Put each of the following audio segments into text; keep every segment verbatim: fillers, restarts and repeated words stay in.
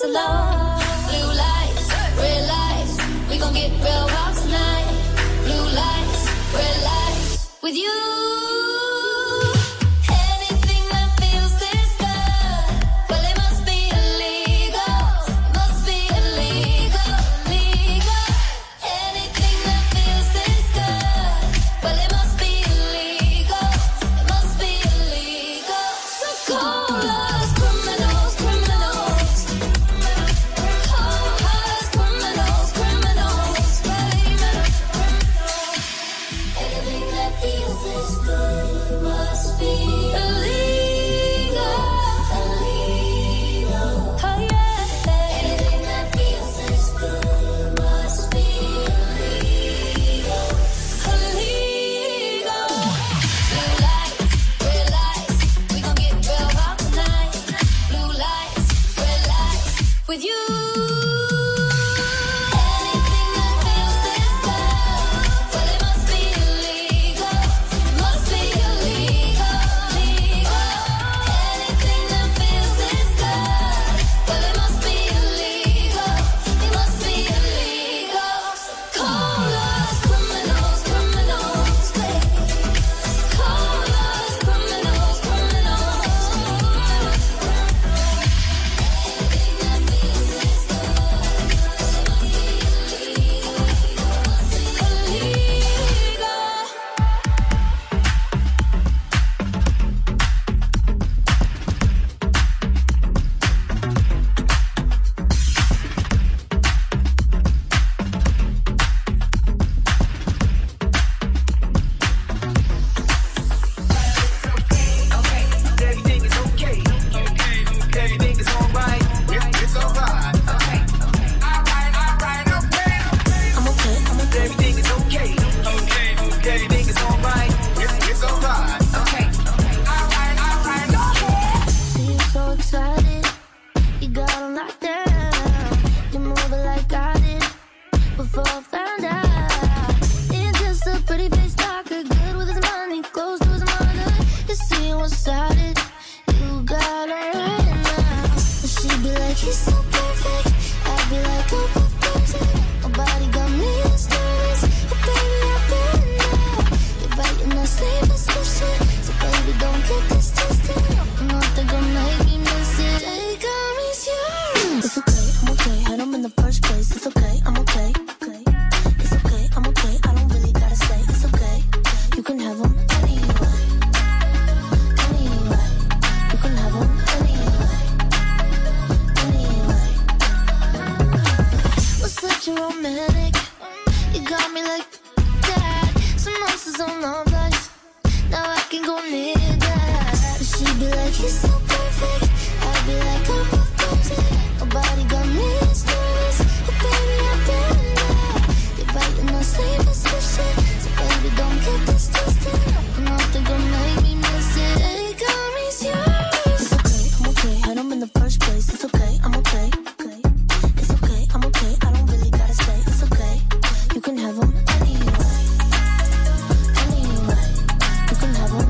alone. Blue lights, red lights, we gon' get real wild tonight. Blue lights, red lights, with you.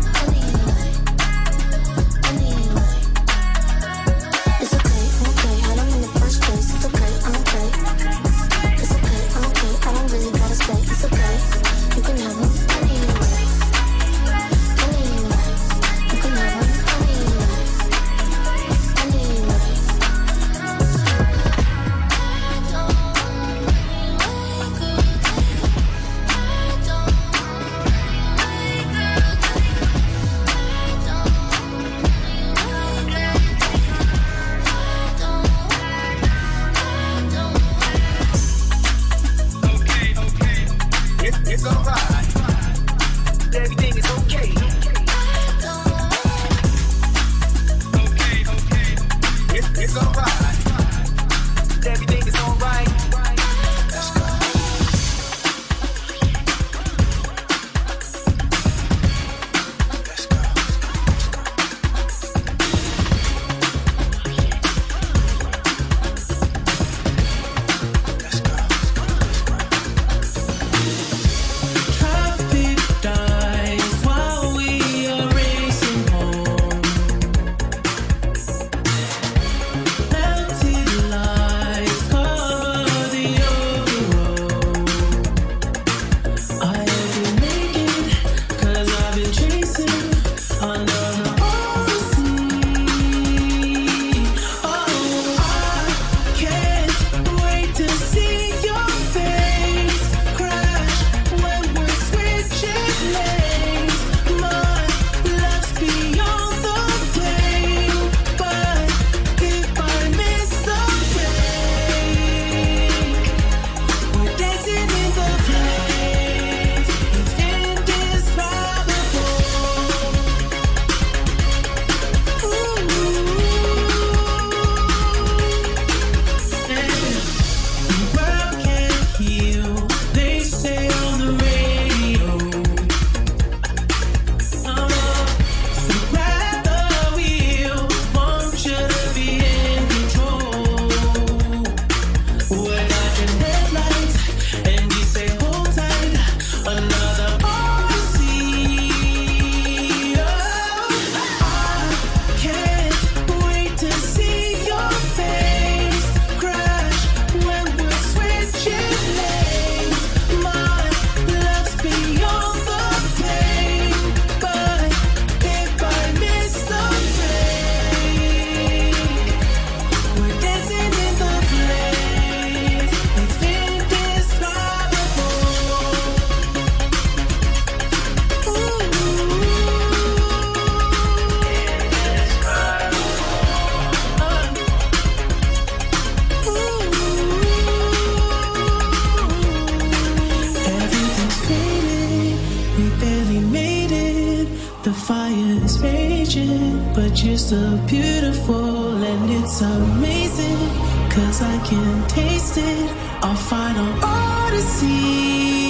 Okay, description, but you're so beautiful and it's amazing, cause I can taste it. I'll find an odyssey.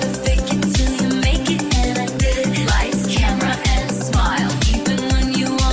Lights, camera, and smile. Even when you want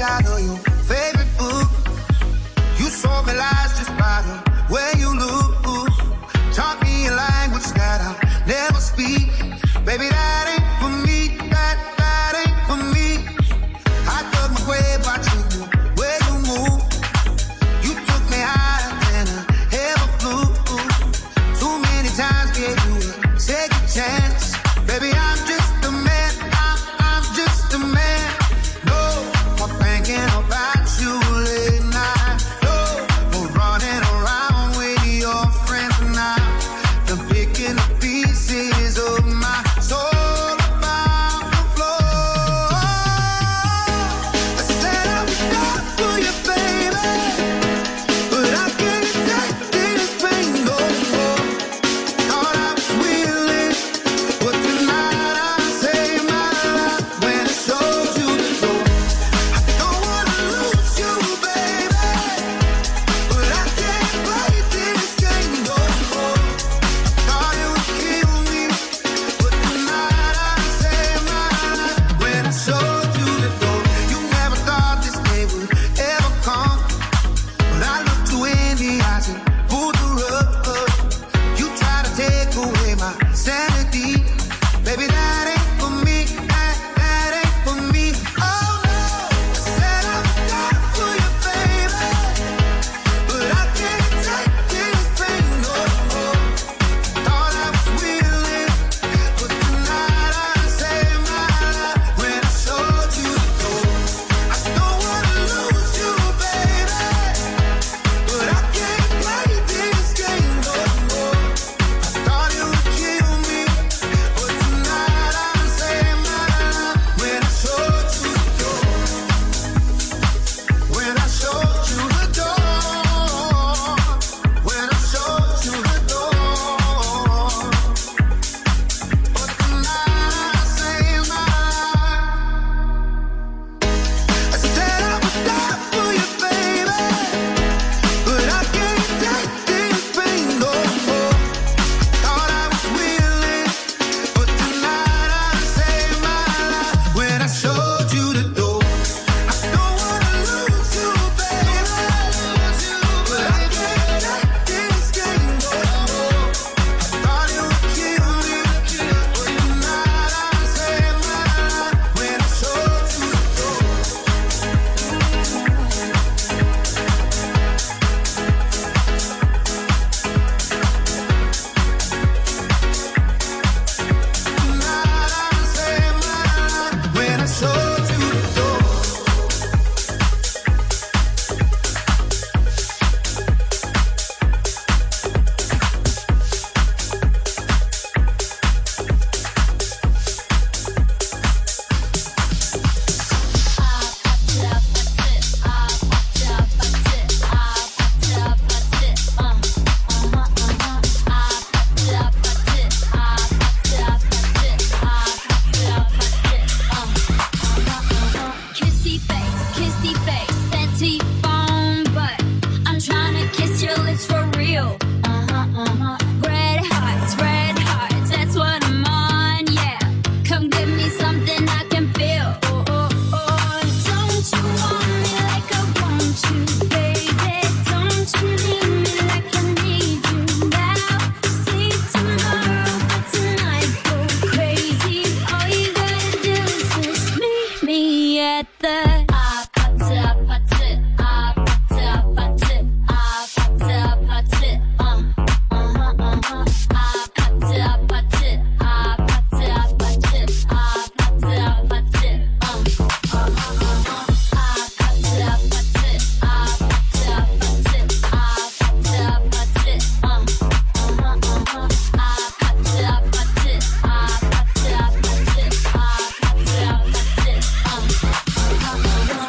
out of your favorite book. You sold me lies just by the way you look. Taught me a language that I'll never speak. Baby, that ain't for me. That, that ain't for me. I dug my grave watching you, where you move. You took me higher than I ever flew. Too many times gave you a second chance. Baby, I'm just a man. I'm, I'm just a man. No more thinking about you late night. No more running around with your friends and I. I'm picking the pieces of my soul about the floor. I said I would die for you, baby, but I can't take this pain no more. Thought I was willing, but tonight I saved my life when I showed you the door. I don't wanna lose you, baby, but I can't play this game no more. Thought it would kill me, but tonight I saved my life when I showed you the door. You never thought this day would ever come, but I looked you in the eyes and pulled the rug. You tried to take away my sanity. Baby, that ain't for me. That, that ain't for me. Oh no, I said I would die for you, baby, but I can't take this pain no more. Thought I was willing, but tonight I saved my life when I showed you the door. I don't wanna lose you, baby, but I can't play this game no more. I thought it would kill me, but tonight I saved my life when I showed you the door. When I showed you the door. When I showed you the door. But tonight I saved my life. I said I would die for you, baby, but I can't take this pain no more. Thought I was willing, but tonight I saved my life when I showed you the door. I don't wanna lose you, baby, but I can't take this game no more. Thought it would kill me, but tonight I saved my life when I showed you the door. Tonight I saved my life when I showed you the door. Kissy face, kissy face, sexy phone, but I'm trying to kiss your lips for real. Uh-huh, uh-huh. Red hearts, red hearts, that's what I'm on, yeah. Come give me something I can feel. Oh, oh, oh. Don't you want me like I want you, baby? Don't you need me like I need you now? See tomorrow, but tonight go crazy. All you gotta do is just meet me at the ah, party, party, ah, party, party, ah, party, party, uh, uh-huh, uh-huh, ah, party, party, ah, party, party, ah, party, party, uh, uh-huh, uh-huh, ah, party, party, ah, party, party, ah, party, party, uh, uh-huh, uh-huh, ah, party, party, ah, party, party, ah, party, party, uh.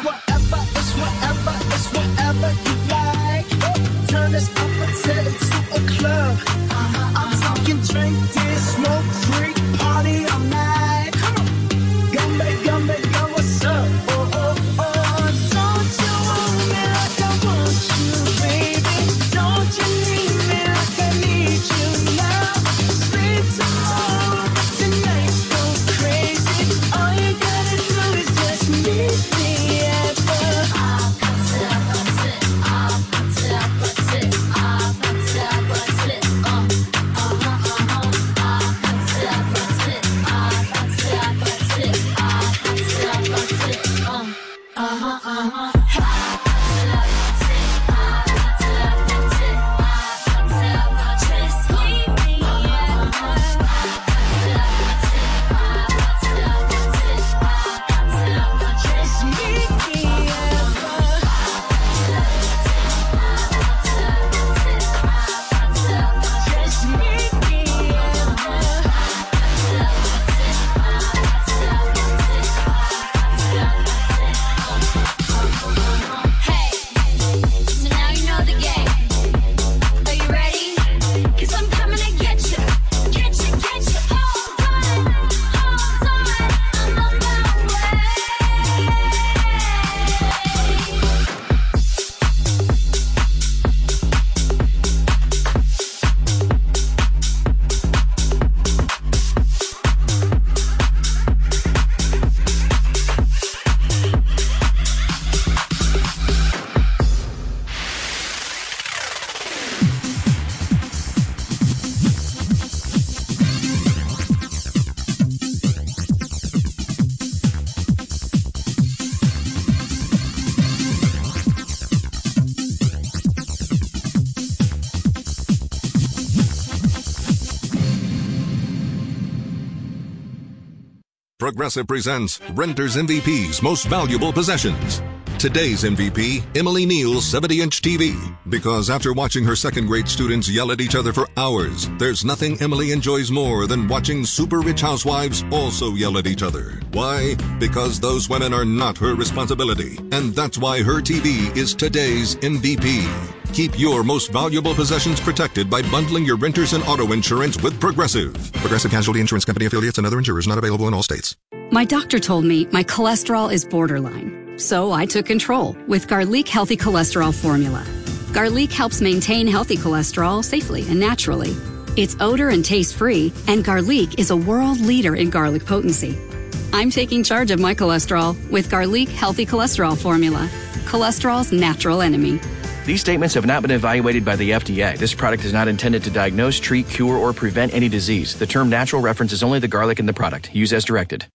Progressive presents Renter's M V P's Most Valuable Possessions. Today's M V P, Emily Neal's seventy-inch T V. Because after watching her second-grade students yell at each other for hours, there's nothing Emily enjoys more than watching super-rich housewives also yell at each other. Why? Because those women are not her responsibility. And that's why her T V is today's M V P. Keep your most valuable possessions protected by bundling your renters and auto insurance with Progressive. Progressive Casualty Insurance Company affiliates and other insurers not available in all states. My doctor told me my cholesterol is borderline, so I took control with Garlic Healthy Cholesterol Formula. Garlic helps maintain healthy cholesterol safely and naturally. It's odor and taste-free, and Garlic is a world leader in garlic potency. I'm taking charge of my cholesterol with Garlic Healthy Cholesterol Formula, cholesterol's natural enemy. These statements have not been evaluated by the F D A. This product is not intended to diagnose, treat, cure, or prevent any disease. The term natural references only the garlic in the product. Use as directed.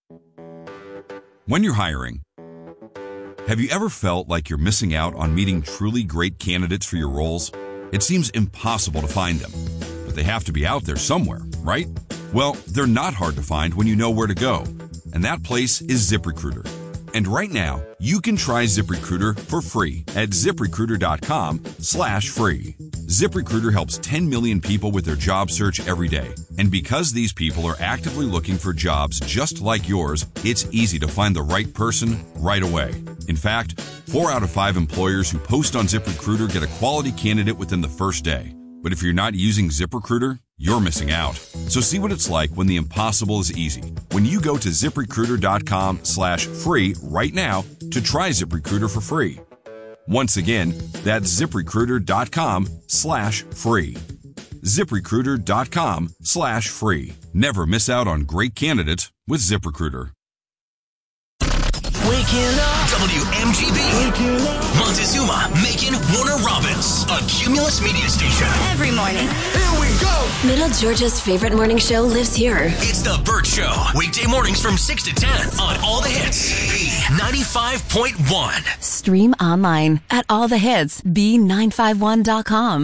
When you're hiring, have you ever felt like you're missing out on meeting truly great candidates for your roles? It seems impossible to find them, but they have to be out there somewhere, right? Well, they're not hard to find when you know where to go, and that place is ZipRecruiter. And right now, you can try ZipRecruiter for free at ZipRecruiter.com slash free. ZipRecruiter helps ten million people with their job search every day. And because these people are actively looking for jobs just like yours, it's easy to find the right person right away. In fact, four out of five employers who post on ZipRecruiter get a quality candidate within the first day. But if you're not using ZipRecruiter, you're missing out. So see what it's like when the impossible is easy. When you go to ZipRecruiter.com slash free right now to try ZipRecruiter for free. Once again, that's ZipRecruiter.com slash free. ZipRecruiter.com slash free. Never miss out on great candidates with ZipRecruiter. Waking up. W M G B. Waking up. Montezuma, Macon, Warner Robins. A Cumulus media station. Every morning. Here we go. Middle Georgia's favorite morning show lives here. It's The Burt Show. Weekday mornings from six to ten on All the Hits. B ninety-five point one. Stream online at all the hits b nine five one dot com.